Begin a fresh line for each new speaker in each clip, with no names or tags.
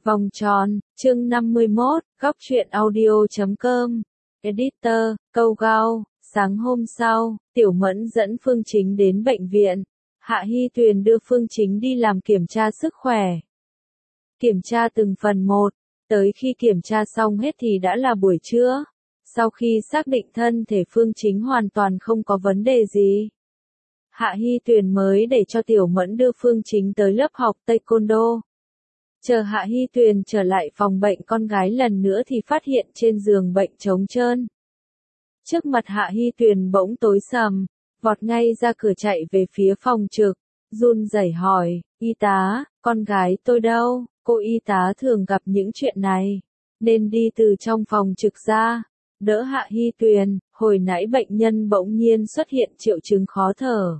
Vòng tròn, chương 51, góc truyện audio.com. Editor, câu gao, sáng hôm sau, Tiểu Mẫn dẫn Phương Chính đến bệnh viện. Hạ Hy Tuyền đưa Phương Chính đi làm kiểm tra sức khỏe. Kiểm tra từng phần một, tới khi kiểm tra xong hết thì đã là buổi trưa. Sau khi xác định thân thể Phương Chính hoàn toàn không có vấn đề gì, Hạ Hy Tuyền mới để cho Tiểu Mẫn đưa Phương Chính tới lớp học Taekwondo. Chờ Hạ Hy Tuyền trở lại phòng bệnh con gái lần nữa thì phát hiện trên giường bệnh trống trơn. Trước mặt Hạ Hy Tuyền bỗng tối sầm, vọt ngay ra cửa chạy về phía phòng trực, run rẩy hỏi, y tá, con gái tôi đâu? Cô y tá thường gặp những chuyện này, nên đi từ trong phòng trực ra, đỡ Hạ Hy Tuyền. Hồi nãy bệnh nhân bỗng nhiên xuất hiện triệu chứng khó thở.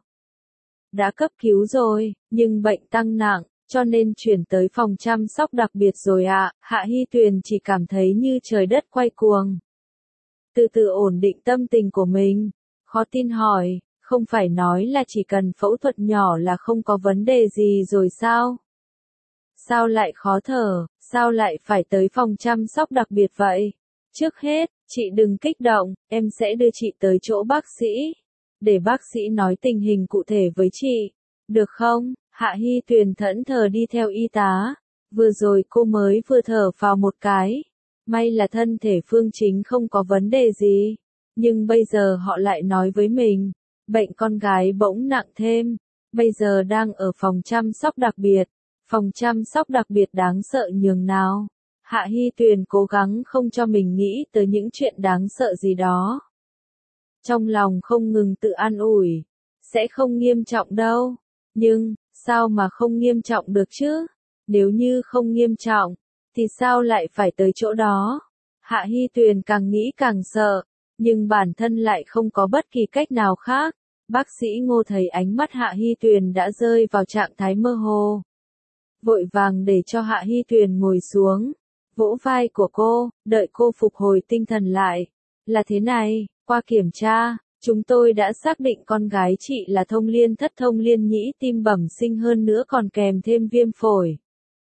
Đã cấp cứu rồi, nhưng bệnh tăng nặng, cho nên chuyển tới phòng chăm sóc đặc biệt rồi ạ. Hạ Hy Tuyền chỉ cảm thấy như trời đất quay cuồng. Từ từ ổn định tâm tình của mình, khó tin hỏi, không phải nói là chỉ cần phẫu thuật nhỏ là không có vấn đề gì rồi sao? Sao lại khó thở, sao lại phải tới phòng chăm sóc đặc biệt vậy? Trước hết, chị đừng kích động, em sẽ đưa chị tới chỗ bác sĩ, để bác sĩ nói tình hình cụ thể với chị, được không? Hạ Hy Tuyền thẫn thờ đi theo y tá. Vừa rồi cô mới vừa thở phào một cái. May là thân thể Phương Chính không có vấn đề gì. Nhưng bây giờ họ lại nói với mình, bệnh con gái bỗng nặng thêm. Bây giờ đang ở phòng chăm sóc đặc biệt. Phòng chăm sóc đặc biệt đáng sợ nhường nào. Hạ Hy Tuyền cố gắng không cho mình nghĩ tới những chuyện đáng sợ gì đó. Trong lòng không ngừng tự an ủi. Sẽ không nghiêm trọng đâu. Nhưng, sao mà không nghiêm trọng được chứ? Nếu như không nghiêm trọng, thì sao lại phải tới chỗ đó? Hạ Hy Tuyền càng nghĩ càng sợ, nhưng bản thân lại không có bất kỳ cách nào khác. Bác sĩ Ngô thấy ánh mắt Hạ Hy Tuyền đã rơi vào trạng thái mơ hồ. Vội vàng để cho Hạ Hy Tuyền ngồi xuống, vỗ vai của cô, đợi cô phục hồi tinh thần lại. Là thế này, qua kiểm tra, chúng tôi đã xác định con gái chị là thông liên thất thông liên nhĩ tim bẩm sinh hơn nữa còn kèm thêm viêm phổi.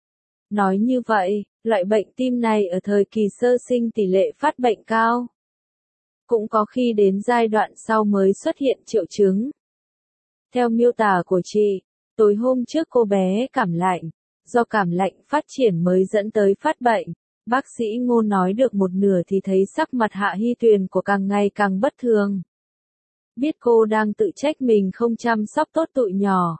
Nói như vậy, loại bệnh tim này ở thời kỳ sơ sinh tỷ lệ phát bệnh cao. Cũng có khi đến giai đoạn sau mới xuất hiện triệu chứng. Theo miêu tả của chị, tối hôm trước cô bé cảm lạnh, do cảm lạnh phát triển mới dẫn tới phát bệnh. Bác sĩ Ngô nói được một nửa thì thấy sắc mặt Hạ Hy Tuyền của càng ngày càng bất thường. Biết cô đang tự trách mình không chăm sóc tốt tụi nhỏ.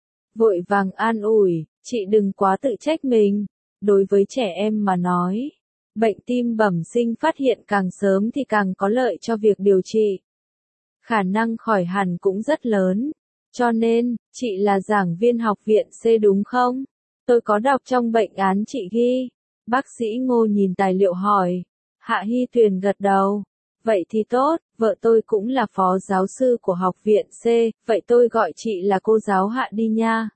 Vội vàng an ủi, chị đừng quá tự trách mình. Đối với trẻ em mà nói, bệnh tim bẩm sinh phát hiện càng sớm thì càng có lợi cho việc điều trị. Khả năng khỏi hẳn cũng rất lớn. Cho nên, chị là giảng viên học viện C đúng không? Tôi có đọc trong bệnh án chị ghi. Bác sĩ Ngô nhìn tài liệu hỏi. Hạ Hy Tuyền gật đầu. Vậy thì tốt, vợ tôi cũng là phó giáo sư của học viện C, vậy tôi gọi chị là cô giáo Hạ đi nha.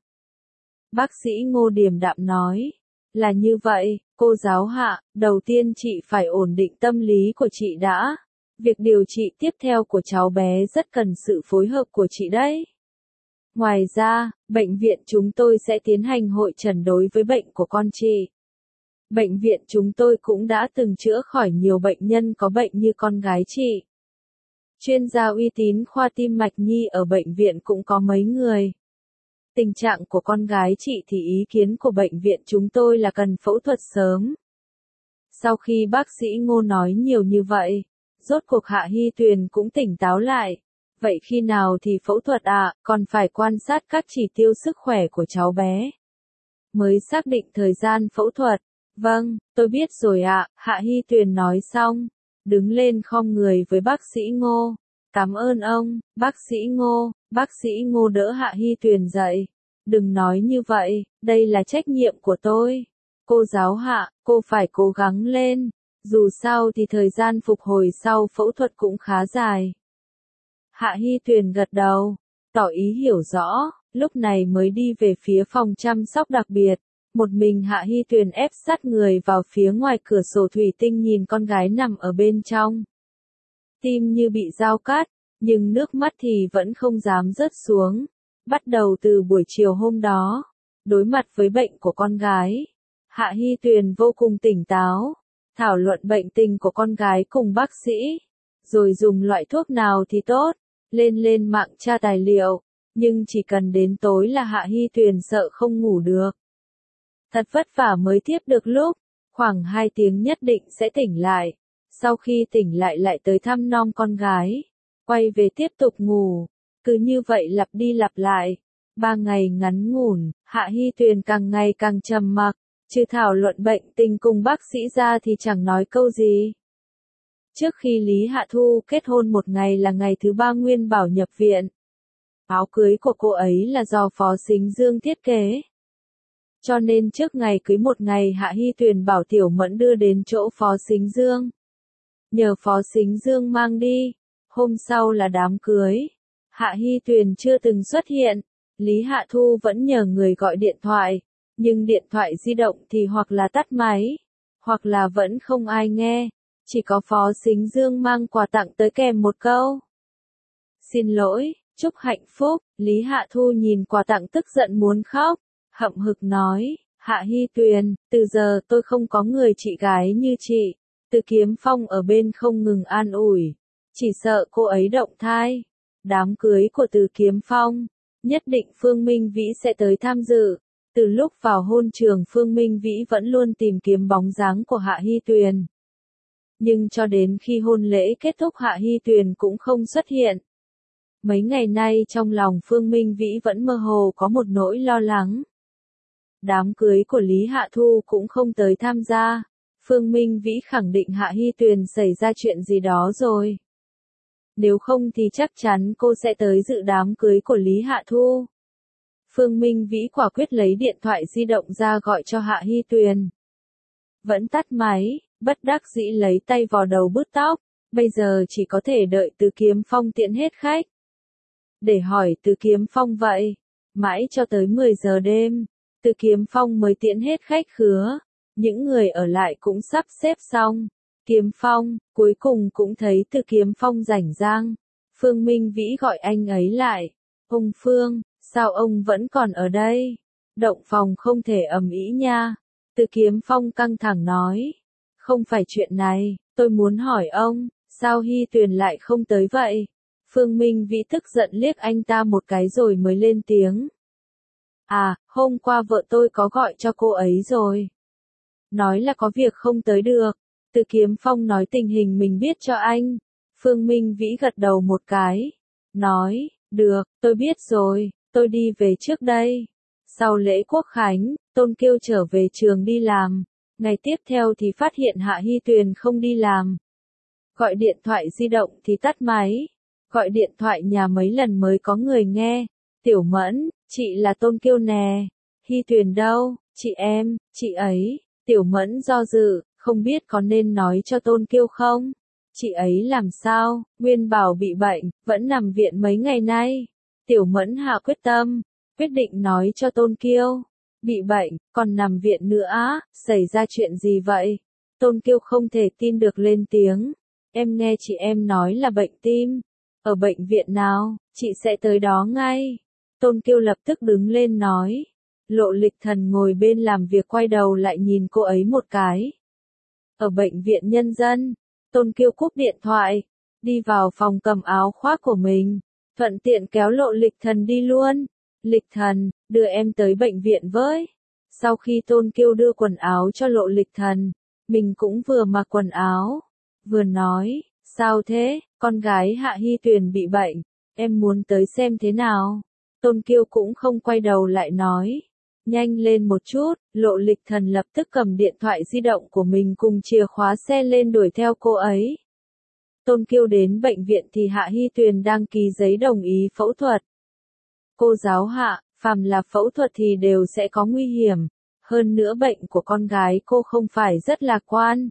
Bác sĩ Ngô điềm đạm nói. Là như vậy, cô giáo Hạ, đầu tiên chị phải ổn định tâm lý của chị đã. Việc điều trị tiếp theo của cháu bé rất cần sự phối hợp của chị đấy. Ngoài ra, bệnh viện chúng tôi sẽ tiến hành hội chẩn đối với bệnh của con chị. Bệnh viện chúng tôi cũng đã từng chữa khỏi nhiều bệnh nhân có bệnh như con gái chị. Chuyên gia uy tín khoa tim mạch nhi ở bệnh viện cũng có mấy người. Tình trạng của con gái chị thì ý kiến của bệnh viện chúng tôi là cần phẫu thuật sớm. Sau khi bác sĩ Ngô nói nhiều như vậy, rốt cuộc Hạ Hy Tuyền cũng tỉnh táo lại. Vậy khi nào thì phẫu thuật ạ? Còn phải quan sát các chỉ tiêu sức khỏe của cháu bé. Mới xác định thời gian phẫu thuật. Vâng, tôi biết rồi ạ. Hạ Hy Tuyền nói xong, đứng lên khom người với bác sĩ Ngô. Cảm ơn ông, bác sĩ Ngô. Bác sĩ Ngô đỡ Hạ Hy Tuyền dậy. Đừng nói như vậy, đây là trách nhiệm của tôi. Cô giáo Hạ, cô phải cố gắng lên. Dù sao thì thời gian phục hồi sau phẫu thuật cũng khá dài. Hạ Hy Tuyền gật đầu, tỏ ý hiểu rõ, lúc này mới đi về phía phòng chăm sóc đặc biệt. Một mình Hạ Hy Tuyền ép sát người vào phía ngoài cửa sổ thủy tinh nhìn con gái nằm ở bên trong. Tim như bị dao cắt, nhưng nước mắt thì vẫn không dám rớt xuống. Bắt đầu từ buổi chiều hôm đó, đối mặt với bệnh của con gái, Hạ Hy Tuyền vô cùng tỉnh táo, thảo luận bệnh tình của con gái cùng bác sĩ, rồi dùng loại thuốc nào thì tốt, lên mạng tra tài liệu, nhưng chỉ cần đến tối là Hạ Hy Tuyền sợ không ngủ được. Thật vất vả mới tiếp được lúc, khoảng 2 tiếng nhất định sẽ tỉnh lại, sau khi tỉnh lại lại tới thăm nom con gái, quay về tiếp tục ngủ, cứ như vậy lặp đi lặp lại. 3 ngày ngắn ngủn, Hạ Hy Tuyền càng ngày càng trầm mặc, trừ thảo luận bệnh tình cùng bác sĩ ra thì chẳng nói câu gì. Trước khi Lý Hạ Thu kết hôn một ngày là ngày thứ 3 Nguyên Bảo nhập viện. Áo cưới của cô ấy là do Phó Sính Dương thiết kế. Cho nên trước ngày cưới một ngày Hạ Hy Tuyền bảo Tiểu Mẫn đưa đến chỗ Phó Sính Dương. Nhờ Phó Sính Dương mang đi. Hôm sau là đám cưới. Hạ Hy Tuyền chưa từng xuất hiện. Lý Hạ Thu vẫn nhờ người gọi điện thoại. Nhưng điện thoại di động thì hoặc là tắt máy, hoặc là vẫn không ai nghe. Chỉ có Phó Sính Dương mang quà tặng tới kèm một câu: "Xin lỗi, chúc hạnh phúc." Lý Hạ Thu nhìn quà tặng tức giận muốn khóc, hậm hực nói: "Hạ Hy Tuyền, từ giờ tôi không có người chị gái như chị." Từ Kiếm Phong ở bên không ngừng an ủi, chỉ sợ cô ấy động thai. Đám cưới của Từ Kiếm Phong, nhất định Phương Minh Vĩ sẽ tới tham dự. Từ lúc vào hôn trường Phương Minh Vĩ vẫn luôn tìm kiếm bóng dáng của Hạ Hy Tuyền. Nhưng cho đến khi hôn lễ kết thúc Hạ Hy Tuyền cũng không xuất hiện. Mấy ngày nay trong lòng Phương Minh Vĩ vẫn mơ hồ có một nỗi lo lắng. Đám cưới của Lý Hạ Thu cũng không tới tham gia. Phương Minh Vĩ khẳng định Hạ Hy Tuyền xảy ra chuyện gì đó rồi. Nếu không thì chắc chắn cô sẽ tới dự đám cưới của Lý Hạ Thu. Phương Minh Vĩ quả quyết lấy điện thoại di động ra gọi cho Hạ Hy Tuyền. Vẫn tắt máy, bất đắc dĩ lấy tay vò đầu bứt tóc, bây giờ chỉ có thể đợi Từ Kiếm Phong tiễn hết khách. Để hỏi Từ Kiếm Phong vậy, mãi cho tới 10 giờ đêm, Từ Kiếm Phong mới tiễn hết khách khứa, những người ở lại cũng sắp xếp xong. Kiếm Phong, cuối cùng cũng thấy Từ Kiếm Phong rảnh rang. Phương Minh Vĩ gọi anh ấy lại. "Ông Phương, sao ông vẫn còn ở đây? Động phòng không thể ầm ĩ nha." Từ Kiếm Phong căng thẳng nói. "Không phải chuyện này, tôi muốn hỏi ông, sao Hy Tuyền lại không tới vậy?" Phương Minh Vĩ tức giận liếc anh ta một cái rồi mới lên tiếng. "À, hôm qua vợ tôi có gọi cho cô ấy rồi. Nói là có việc không tới được." Từ Kiếm Phong nói tình hình mình biết cho anh. Phương Minh Vĩ gật đầu một cái. Nói, "Được, tôi biết rồi, tôi đi về trước đây." Sau lễ Quốc Khánh, Tôn Kiêu trở về trường đi làm. Ngày tiếp theo thì phát hiện Hạ Hy Tuyền không đi làm. Gọi điện thoại di động thì tắt máy. Gọi điện thoại nhà mấy lần mới có người nghe. "Tiểu Mẫn, chị là Tôn Kiêu nè. Hy Tuyền đâu?" Chị ấy." Tiểu Mẫn do dự, không biết có nên nói cho Tôn Kiêu không. "Chị ấy làm sao?" "Nguyên Bảo bị bệnh, vẫn nằm viện mấy ngày nay." Tiểu Mẫn hạ quyết tâm, quyết định nói cho Tôn Kiêu. "Bị bệnh, còn nằm viện nữa á, xảy ra chuyện gì vậy?" Tôn Kiêu không thể tin được lên tiếng. "Em nghe chị em nói là bệnh tim." "Ở bệnh viện nào, chị sẽ tới đó ngay." Tôn Kiêu lập tức đứng lên nói. Lộ Lịch Thần ngồi bên làm việc quay đầu lại nhìn cô ấy một cái. "Ở bệnh viện nhân dân." Tôn Kiêu cúp điện thoại, đi vào phòng cầm áo khoác của mình, thuận tiện kéo Lộ Lịch Thần đi luôn. "Lịch Thần, đưa em tới bệnh viện với." Sau khi Tôn Kiêu đưa quần áo cho Lộ Lịch Thần, mình cũng vừa mặc quần áo, vừa nói, "Sao thế, con gái Hạ Hy Tuyền bị bệnh, em muốn tới xem thế nào." Tôn Kiêu cũng không quay đầu lại nói, "Nhanh lên một chút." Lộ Lịch Thần lập tức cầm điện thoại di động của mình cùng chìa khóa xe lên đuổi theo cô ấy. Tôn Kiêu đến bệnh viện thì Hạ Hy Tuyền đang ký giấy đồng ý phẫu thuật. "Cô giáo Hạ, phàm là phẫu thuật thì đều sẽ có nguy hiểm. Hơn nữa bệnh của con gái cô không phải rất lạc quan.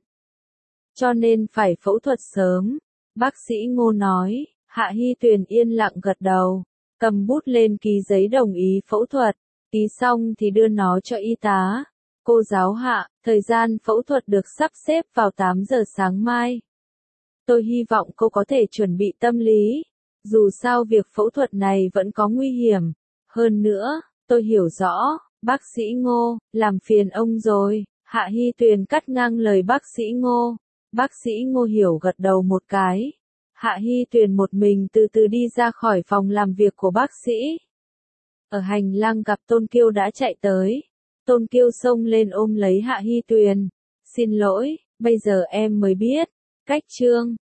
Cho nên phải phẫu thuật sớm." Bác sĩ Ngô nói. Hạ Hy Tuyền yên lặng gật đầu, cầm bút lên ký giấy đồng ý phẫu thuật. Ký xong thì đưa nó cho y tá. "Cô giáo Hạ, thời gian phẫu thuật được sắp xếp vào 8 giờ sáng mai. Tôi hy vọng cô có thể chuẩn bị tâm lý. Dù sao việc phẫu thuật này vẫn có nguy hiểm. Hơn nữa, tôi hiểu rõ." Bác sĩ Ngô, làm phiền ông rồi. Hạ Hy Tuyền cắt ngang lời bác sĩ Ngô. Bác sĩ Ngô hiểu gật đầu một cái. Hạ Hy Tuyền một mình từ từ đi ra khỏi phòng làm việc của bác sĩ. Ở hành lang gặp Tôn Kiêu đã chạy tới. Tôn Kiêu xông lên ôm lấy Hạ Hy Tuyền. Xin lỗi, bây giờ em mới biết. Cách Trương,